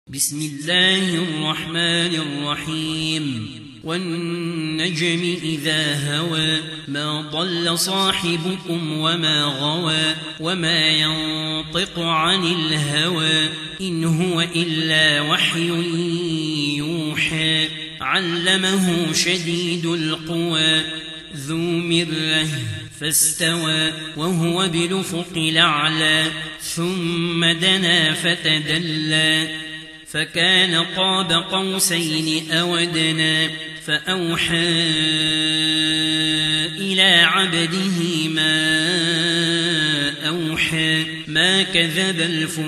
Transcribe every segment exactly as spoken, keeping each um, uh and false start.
بسم الله الرحمن الرحيم والنجم إذا هوى ما ضل صاحبكم وما غوى وما ينطق عن الهوى إن هو إلا وحي يوحى علمه شديد القوى ذو مرة فاستوى وهو بالأفق الأعلى ثم دنا فتدلى فكان قاب قوسين أو أدنى فأوحى إلى عبده ما أوحى ما كذب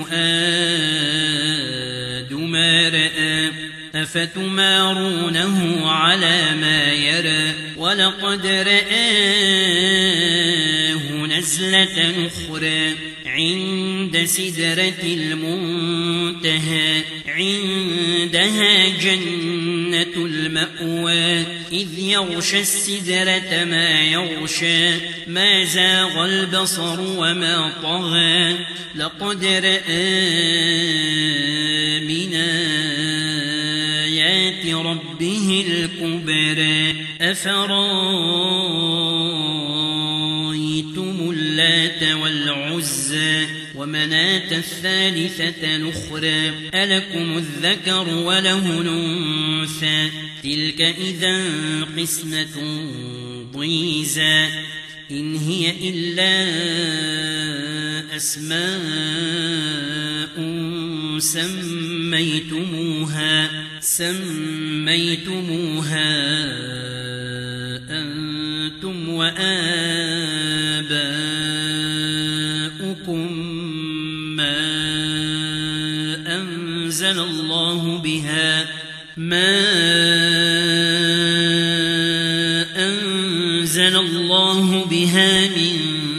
الفؤاد ما رأى أفتمارونه على ما يرى ولقد رآه نزلة أخرى عند سدرة المنتهى عندها جنة المأوى إذ يغشى السدرة ما يغشى ما زاغ البصر وما طغى لقد رأى من آيات ربه الكبرى أفرأيتم اللات والعزى ومناة الثالثة الأخرى ألكم الذكر وله الأنثى تلك إذا قسمة ضيزى إن هي إلا أسماء سميتموها سميتموها أنتم وآباؤكم ما أنزل الله بها ما أنزل الله بها من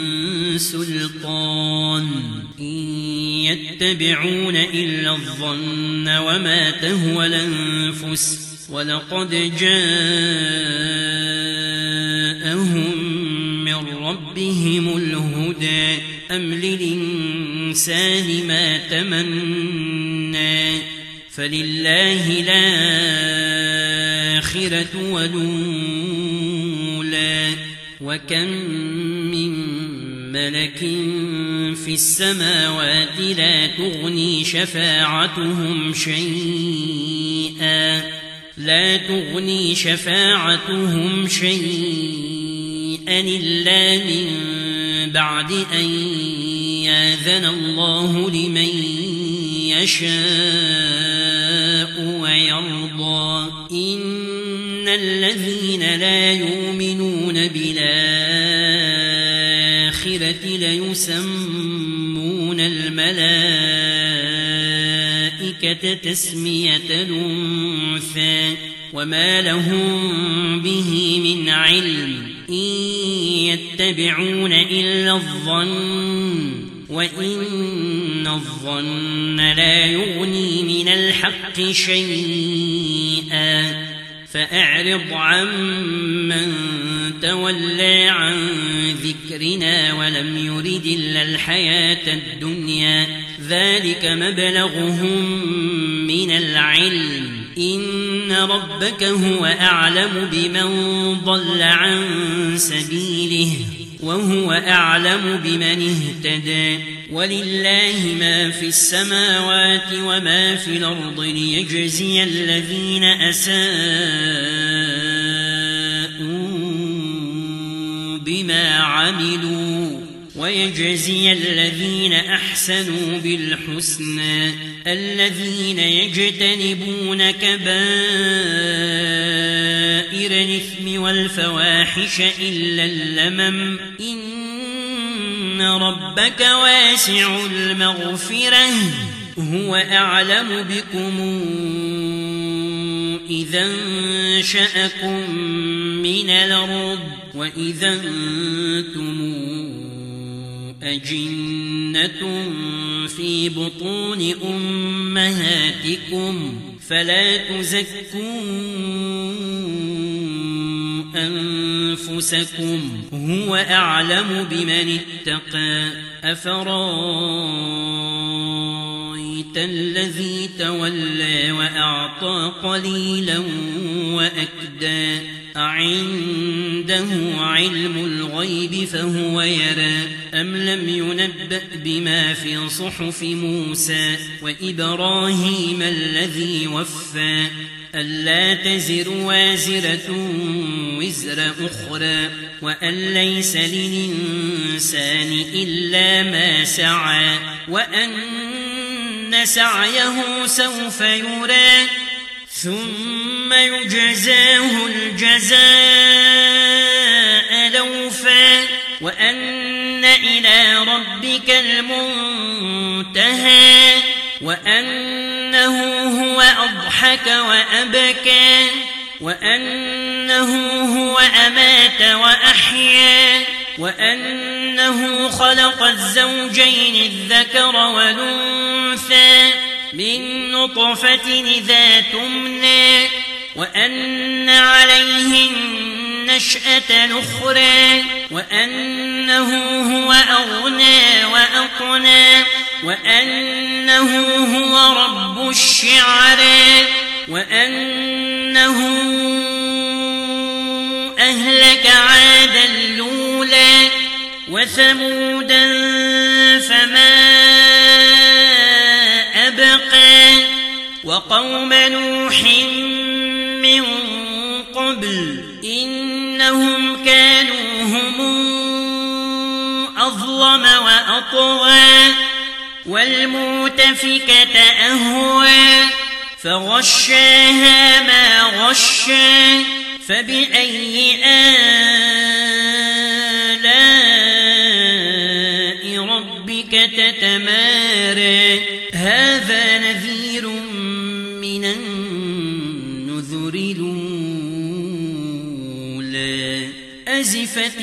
سلطان إن يتبعون إلا الظن وما تهوى الأنفس ولقد جاءهم من ربهم الهدى أم للإنسان ما تمنى فلله الآخرة والأولى وكم من ملك في السماوات لا تغني شفاعتهم شيئا لا تغني شفاعتهم شيئا إلا من بعد أن يأذن الله لمن يشاء ويرضى إن الذين لا يؤمنون بالآخرة ليسمون الملائكة تسمية الأنثى وما لهم به من علم إن يتبعون إلا الظن وإن الظن لا يغني من الحق شيئا فأعرض عمن تولى عن ذكرنا ولم يرد إلا الحياة الدنيا ذلك مبلغهم من العلم إن ربك هو أعلم بمن ضل عن سبيله وهو أعلم بمن اهتدى ولله ما في السماوات وما في الأرض ليجزي الذين أساءوا بما عملوا ويجزي الذين أحسنوا بالحسنى الذين يجتنبون كبائر الإثم والفواحش إلا اللمم إن ربك واسع المغفرة هو أعلم بكم إذا انشأكم من الأرض وإذا أنتم أجنة في بطون أمهاتكم فلا تزكوا أنفسكم هو أعلم بمن اتقى أفرأيتم أرأيت الذي تولى وأعطى قليلا وأكدى أعنده علم الغيب فهو يرى أم لم ينبأ بما في صحف موسى وإبراهيم الذي وفى ألا تزر وازرة وزر أخرى وأن ليس للإنسان إلا ما سعى وأن سعيه سوف يرى ثم يجزاه الجزاء الأوفى وأن إلى ربك المنتهى وأنه هو أضحك وأبكى وأنه هو أمات وأحيا وأنه خلق الزوجين الذكر والأنثى من نطفة إذا تمنى وأن عليه النشأة الأخرى وأنه هو أغنى وأقنى وأنه هو رب الشعرى وأنه أهلك عادا الأولى وثمودا فما أبقى وقوم نوح من قبل إنهم كانوا هم أظلم وأطغى والمؤتفكة أهوى فغشاها ما غشى فبأي آلاء ربك تتمارى هذا نذير من النذر الأولى أزفت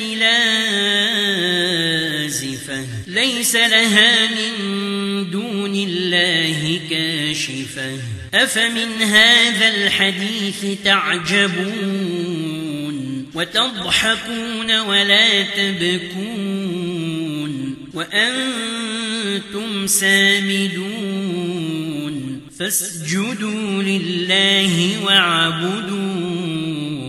لازفة ليس لها من دون الله كاشفة أفمن هذا الحديث تعجبون وتضحكون ولا تبكون وأنتم سامدون فاسجدوا لله واعبدوا